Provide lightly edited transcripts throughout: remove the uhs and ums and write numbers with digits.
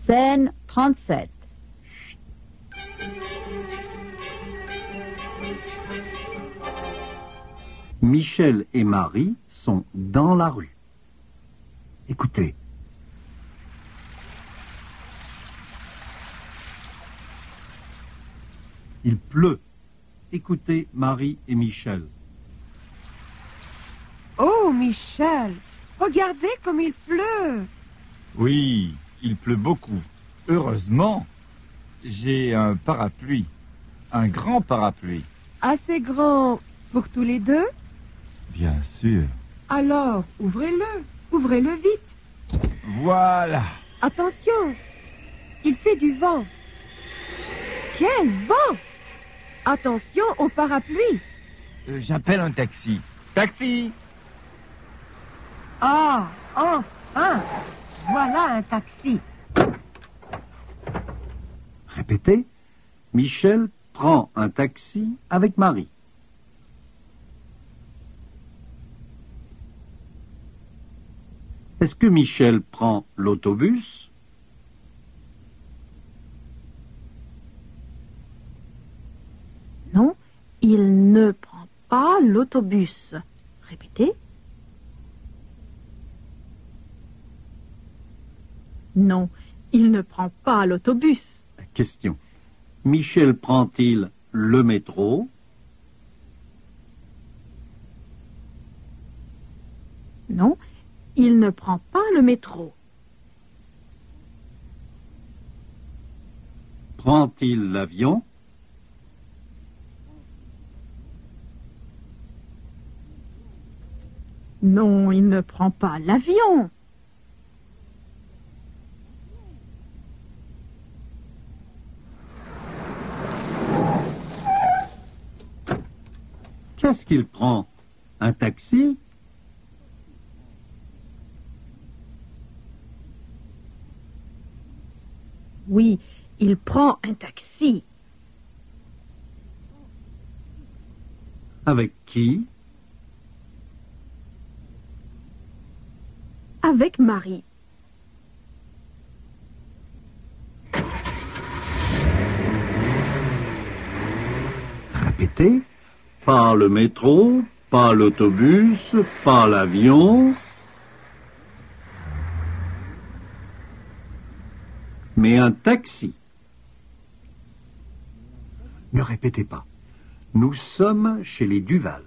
Scène 37. Michel et Marie sont dans la rue. Écoutez. Il pleut. Écoutez Marie et Michel. Oh, Michel, regardez comme il pleut. Oui, il pleut beaucoup. Heureusement, j'ai un parapluie. Un grand parapluie. Assez grand pour tous les deux? Bien sûr. Alors, ouvrez-le. Ouvrez-le vite. Voilà. Attention, il fait du vent. Quel vent! Attention au parapluie. J'appelle un taxi. Taxi! Ah, enfin! Voilà un taxi. Répétez. Michel prend un taxi avec Marie. Est-ce que Michel prend l'autobus? Non, il ne prend pas l'autobus. Répétez. Non, il ne prend pas l'autobus. Question. Michel prend-il le métro? Non, il ne prend pas le métro. Prend-il l'avion? Non, il ne prend pas l'avion. Qu'est-ce qu'il prend? Un taxi? Oui, il prend un taxi. Avec qui? Avec Marie. Répétez. Pas le métro, pas l'autobus, pas l'avion. Mais un taxi. Ne répétez pas. Nous sommes chez les Duval.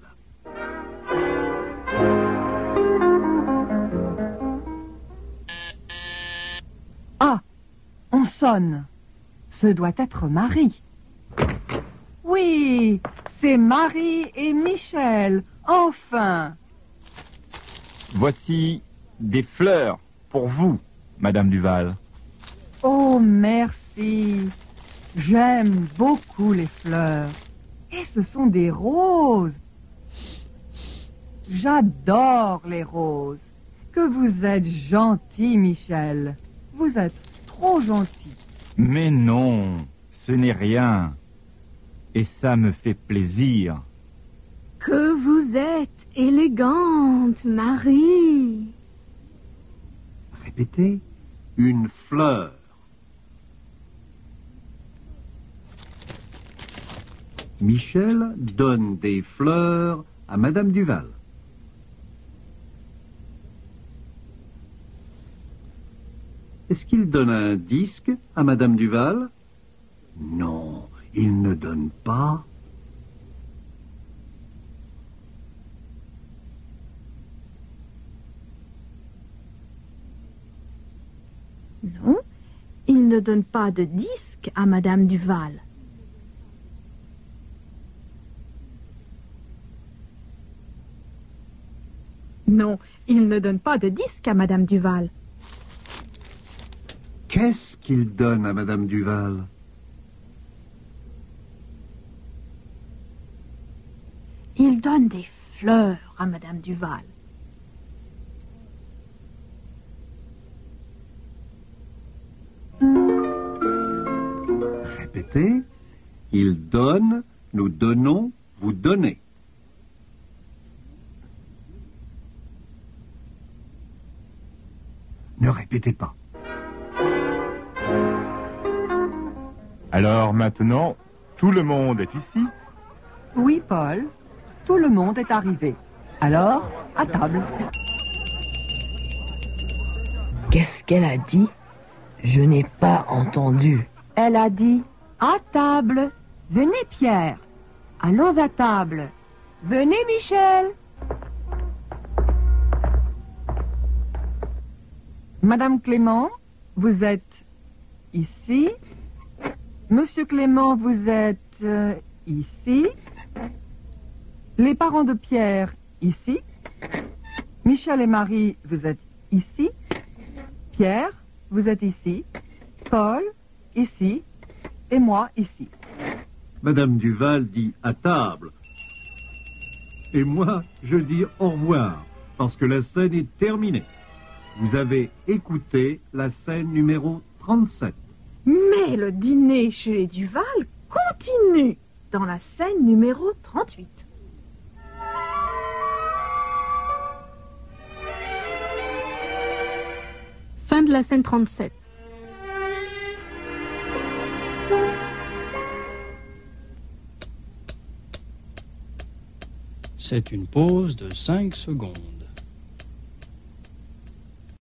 Ah, on sonne. Ce doit être Marie. Oui, c'est Marie et Michel. Enfin. Voici des fleurs pour vous, Madame Duval. Oh, merci. J'aime beaucoup les fleurs. Et ce sont des roses. J'adore les roses. Que vous êtes gentil, Michel. Vous êtes trop gentil. Mais non, ce n'est rien. Et ça me fait plaisir. Que vous êtes élégante, Marie. Répétez. Une fleur. Michel donne des fleurs à Madame Duval. Est-ce qu'il donne un disque à Madame Duval? Non, il ne donne pas. Non, il ne donne pas de disque à Madame Duval. Non, il ne donne pas de disque à Madame Duval. Qu'est-ce qu'il donne à Madame Duval? Il donne des fleurs à Madame Duval. Répétez. Il donne, nous donnons, vous donnez. Ne répétez pas. Alors maintenant, tout le monde est ici? Oui, Paul. Tout le monde est arrivé. Alors, à table. Qu'est-ce qu'elle a dit? Je n'ai pas entendu. Elle a dit « À table !» Venez, Pierre. Allons à table. Venez, Michel. Madame Clément, vous êtes ici. Monsieur Clément, vous êtes ici. Les parents de Pierre, ici. Michel et Marie, vous êtes ici. Pierre, vous êtes ici. Paul, ici. Et moi, ici. Madame Duval dit à table. Et moi, je dis au revoir, parce que la scène est terminée. Vous avez écouté la scène numéro 37. Mais le dîner chez les Duval continue dans la scène numéro 38. Fin de la scène 37. C'est une pause de 5 secondes.